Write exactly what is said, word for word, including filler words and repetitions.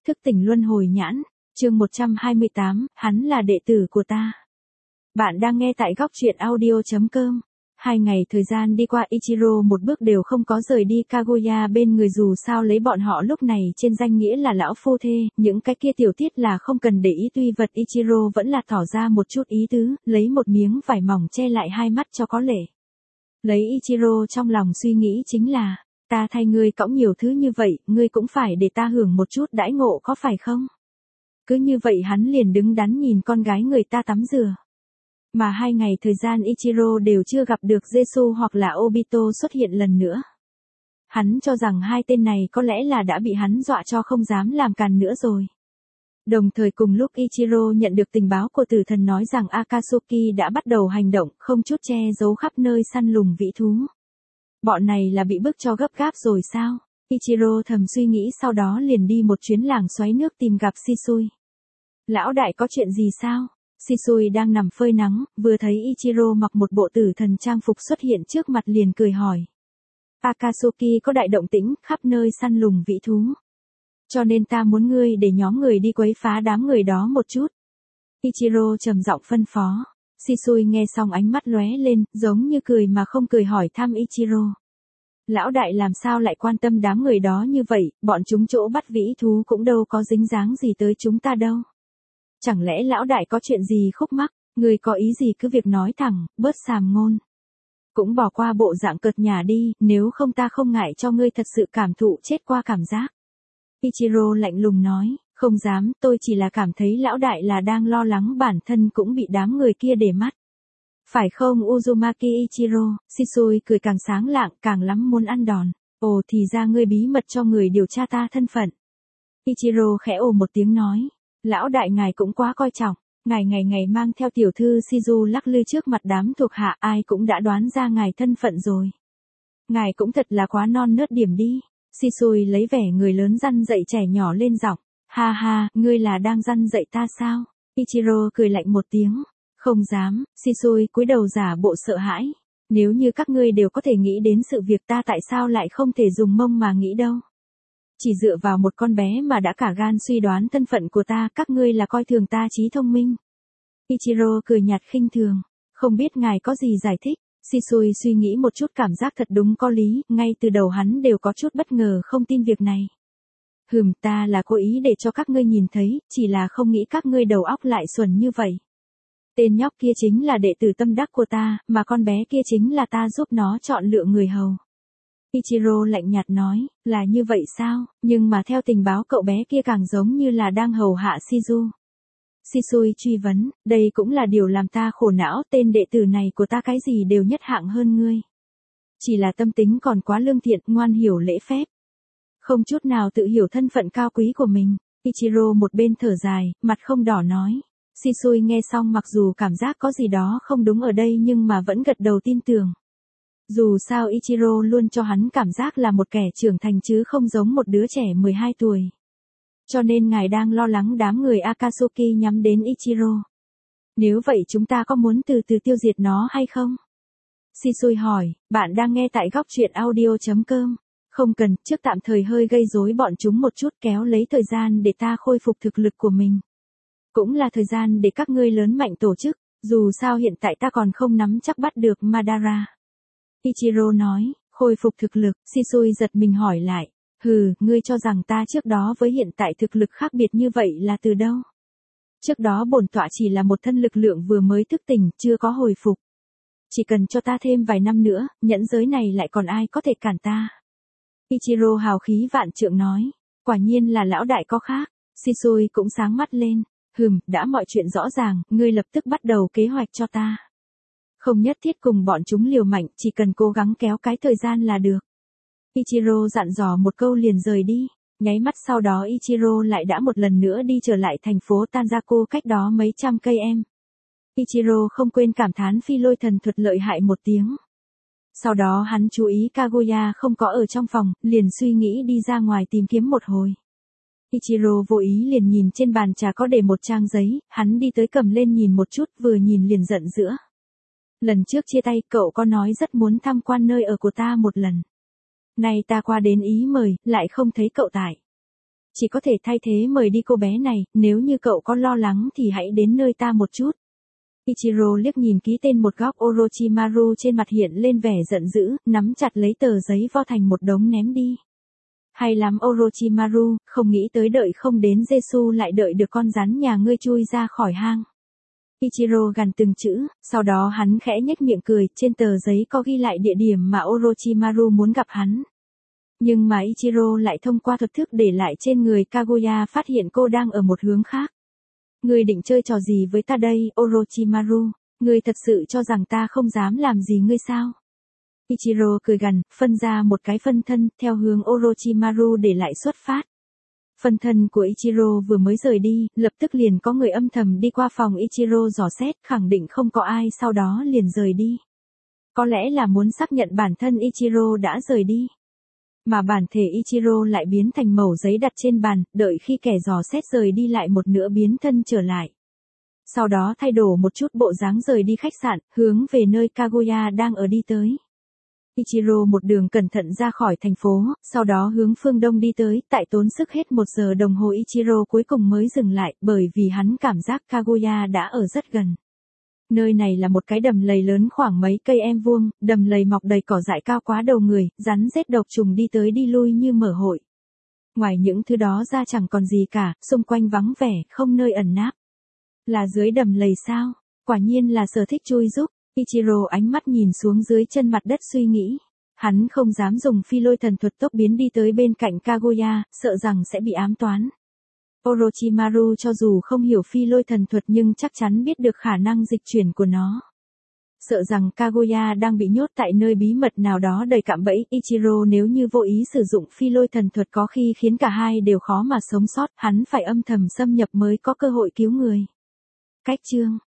Thức tỉnh luân hồi nhãn, chương một trăm hai mươi tám, hắn là đệ tử của ta. Bạn đang nghe tại góc truyện audio chấm com. Hai ngày thời gian đi qua, Ichiro một bước đều không có rời đi Kaguya bên người, dù sao lấy bọn họ lúc này trên danh nghĩa là lão phu thê, những cái kia tiểu tiết là không cần để ý, tuy vật Ichiro vẫn là tỏ ra một chút ý tứ, lấy một miếng vải mỏng che lại hai mắt cho có lệ. Lấy Ichiro trong lòng suy nghĩ chính là, ta thay ngươi cõng nhiều thứ như vậy, ngươi cũng phải để ta hưởng một chút đãi ngộ có phải không? Cứ như vậy hắn liền đứng đắn nhìn con gái người ta tắm rửa. Mà hai ngày thời gian Ichiro đều chưa gặp được Jesu hoặc là Obito xuất hiện lần nữa. Hắn cho rằng hai tên này có lẽ là đã bị hắn dọa cho không dám làm càn nữa rồi. Đồng thời cùng lúc Ichiro nhận được tình báo của tử thần nói rằng Akatsuki đã bắt đầu hành động, không chút che giấu khắp nơi săn lùng vĩ thú. Bọn này là bị bức cho gấp gáp rồi sao? Ichiro thầm suy nghĩ, sau đó liền đi một chuyến làng xoáy nước tìm gặp Shisui. Lão đại có chuyện gì sao? Shisui đang nằm phơi nắng, vừa thấy Ichiro mặc một bộ tử thần trang phục xuất hiện trước mặt liền cười hỏi. Akatsuki có đại động tĩnh, khắp nơi săn lùng vĩ thú. Cho nên ta muốn ngươi để nhóm người đi quấy phá đám người đó một chút. Ichiro trầm giọng phân phó. Shisui nghe xong ánh mắt lóe lên, giống như cười mà không cười hỏi thăm Ichiro. Lão đại làm sao lại quan tâm đám người đó như vậy, bọn chúng chỗ bắt vĩ thú cũng đâu có dính dáng gì tới chúng ta đâu. Chẳng lẽ lão đại có chuyện gì khúc mắc, người có ý gì cứ việc nói thẳng, bớt sàm ngôn. Cũng bỏ qua bộ dạng cợt nhả đi, nếu không ta không ngại cho ngươi thật sự cảm thụ chết qua cảm giác. Ichiro lạnh lùng nói, không dám, tôi chỉ là cảm thấy lão đại là đang lo lắng bản thân cũng bị đám người kia để mắt. Phải không Uzumaki Ichiro? Shisui cười càng sáng lạng, càng lắm muốn ăn đòn. Ồ, thì ra ngươi bí mật cho người điều tra ta thân phận. Ichiro khẽ ồ một tiếng nói, lão đại ngài cũng quá coi trọng, ngài ngày ngày mang theo tiểu thư Shizu lắc lư trước mặt đám thuộc hạ, ai cũng đã đoán ra ngài thân phận rồi. Ngài cũng thật là quá non nớt điểm đi. Shisui lấy vẻ người lớn răn dạy trẻ nhỏ lên giọng, ha ha, ngươi là đang răn dạy ta sao? Ichiro cười lạnh một tiếng, không dám. Shisui cúi đầu giả bộ sợ hãi, nếu như các ngươi đều có thể nghĩ đến sự việc, ta tại sao lại không thể dùng mông mà nghĩ đâu? Chỉ dựa vào một con bé mà đã cả gan suy đoán thân phận của ta, các ngươi là coi thường ta trí thông minh. Ichiro cười nhạt khinh thường, không biết ngài có gì giải thích. Shisui suy nghĩ một chút, cảm giác thật đúng có lý, ngay từ đầu hắn đều có chút bất ngờ không tin việc này. Hừm, ta là cố ý để cho các ngươi nhìn thấy, chỉ là không nghĩ các ngươi đầu óc lại xuẩn như vậy. Tên nhóc kia chính là đệ tử tâm đắc của ta, mà con bé kia chính là ta giúp nó chọn lựa người hầu. Ichiro lạnh nhạt nói, là như vậy sao, nhưng mà theo tình báo cậu bé kia càng giống như là đang hầu hạ Shizu. Shisui truy vấn, đây cũng là điều làm ta khổ não, tên đệ tử này của ta cái gì đều nhất hạng hơn ngươi. Chỉ là tâm tính còn quá lương thiện, ngoan hiểu lễ phép. Không chút nào tự hiểu thân phận cao quý của mình. Ichiro một bên thở dài, mặt không đỏ nói. Shisui nghe xong mặc dù cảm giác có gì đó không đúng ở đây nhưng mà vẫn gật đầu tin tưởng. Dù sao Ichiro luôn cho hắn cảm giác là một kẻ trưởng thành chứ không giống một đứa trẻ mười hai tuổi. Cho nên ngài đang lo lắng đám người Akatsuki nhắm đến Ichiro. Nếu vậy chúng ta có muốn từ từ tiêu diệt nó hay không? Shisui hỏi, bạn đang nghe tại góc truyện audio chấm com. Không cần, trước tạm thời hơi gây rối bọn chúng một chút, kéo lấy thời gian để ta khôi phục thực lực của mình. Cũng là thời gian để các ngươi lớn mạnh tổ chức, dù sao hiện tại ta còn không nắm chắc bắt được Madara. Ichiro nói, khôi phục thực lực. Shisui giật mình hỏi lại. Hừ, ngươi cho rằng ta trước đó với hiện tại thực lực khác biệt như vậy là từ đâu? Trước đó bổn tọa chỉ là một thân lực lượng vừa mới thức tỉnh, chưa có hồi phục. Chỉ cần cho ta thêm vài năm nữa, nhẫn giới này lại còn ai có thể cản ta? Ichiro hào khí vạn trượng nói, quả nhiên là lão đại có khác. Shisui cũng sáng mắt lên, hừm, đã mọi chuyện rõ ràng, ngươi lập tức bắt đầu kế hoạch cho ta. Không nhất thiết cùng bọn chúng liều mạnh, chỉ cần cố gắng kéo cái thời gian là được. Ichiro dặn dò một câu liền rời đi, nháy mắt sau đó Ichiro lại đã một lần nữa đi trở lại thành phố Tanjaku cách đó mấy trăm cây em. Ichiro không quên cảm thán phi lôi thần thuật lợi hại một tiếng. Sau đó hắn chú ý Kaguya không có ở trong phòng, liền suy nghĩ đi ra ngoài tìm kiếm một hồi. Ichiro vô ý liền nhìn trên bàn trà có để một trang giấy, hắn đi tới cầm lên nhìn một chút, vừa nhìn liền giận dữ. Lần trước chia tay cậu có nói rất muốn tham quan nơi ở của ta một lần. Nay ta qua đến ý mời, lại không thấy cậu tại. chỉ có thể thay thế mời đi cô bé này, nếu như cậu có lo lắng thì hãy đến nơi ta một chút. Ichiro liếc nhìn ký tên một góc Orochimaru trên mặt hiện lên vẻ giận dữ, nắm chặt lấy tờ giấy vo thành một đống ném đi. Hay lắm Orochimaru, không nghĩ tới đợi không đến Jesu lại đợi được con rắn nhà ngươi chui ra khỏi hang. Ichiro gằn từng chữ, sau đó hắn khẽ nhếch miệng cười, trên tờ giấy có ghi lại địa điểm mà Orochimaru muốn gặp hắn. Nhưng mà Ichiro lại thông qua thuật thức để lại trên người Kaguya phát hiện cô đang ở một hướng khác. Ngươi định chơi trò gì với ta đây, Orochimaru? Ngươi thật sự cho rằng ta không dám làm gì ngươi sao? Ichiro cười gằn, phân ra một cái phân thân, theo hướng Orochimaru để lại xuất phát. Phân thân của Ichiro vừa mới rời đi, lập tức liền có người âm thầm đi qua phòng Ichiro dò xét, khẳng định không có ai, sau đó liền rời đi. Có lẽ là muốn xác nhận bản thân Ichiro đã rời đi. Mà bản thể Ichiro lại biến thành mẩu giấy đặt trên bàn, đợi khi kẻ dò xét rời đi lại một nữa biến thân trở lại. Sau đó thay đổi một chút bộ dáng rời đi khách sạn, hướng về nơi Kaguya đang ở đi tới. Ichiro một đường cẩn thận ra khỏi thành phố, sau đó hướng phương đông đi tới, tại tốn sức hết một giờ đồng hồ Ichiro cuối cùng mới dừng lại, bởi vì hắn cảm giác Kaguya đã ở rất gần. Nơi này là một cái đầm lầy lớn khoảng mấy cây em vuông, đầm lầy mọc đầy cỏ dại cao quá đầu người, rắn rết độc trùng đi tới đi lui như mở hội. Ngoài những thứ đó ra chẳng còn gì cả, xung quanh vắng vẻ, không nơi ẩn náp. Là dưới đầm lầy sao? Quả nhiên là sở thích chui giúp. Ichiro ánh mắt nhìn xuống dưới chân mặt đất suy nghĩ. Hắn không dám dùng phi lôi thần thuật tốc biến đi tới bên cạnh Kaguya, sợ rằng sẽ bị ám toán. Orochimaru cho dù không hiểu phi lôi thần thuật nhưng chắc chắn biết được khả năng dịch chuyển của nó. Sợ rằng Kaguya đang bị nhốt tại nơi bí mật nào đó đầy cạm bẫy, Ichiro nếu như vô ý sử dụng phi lôi thần thuật có khi khiến cả hai đều khó mà sống sót, hắn phải âm thầm xâm nhập mới có cơ hội cứu người. Cách chương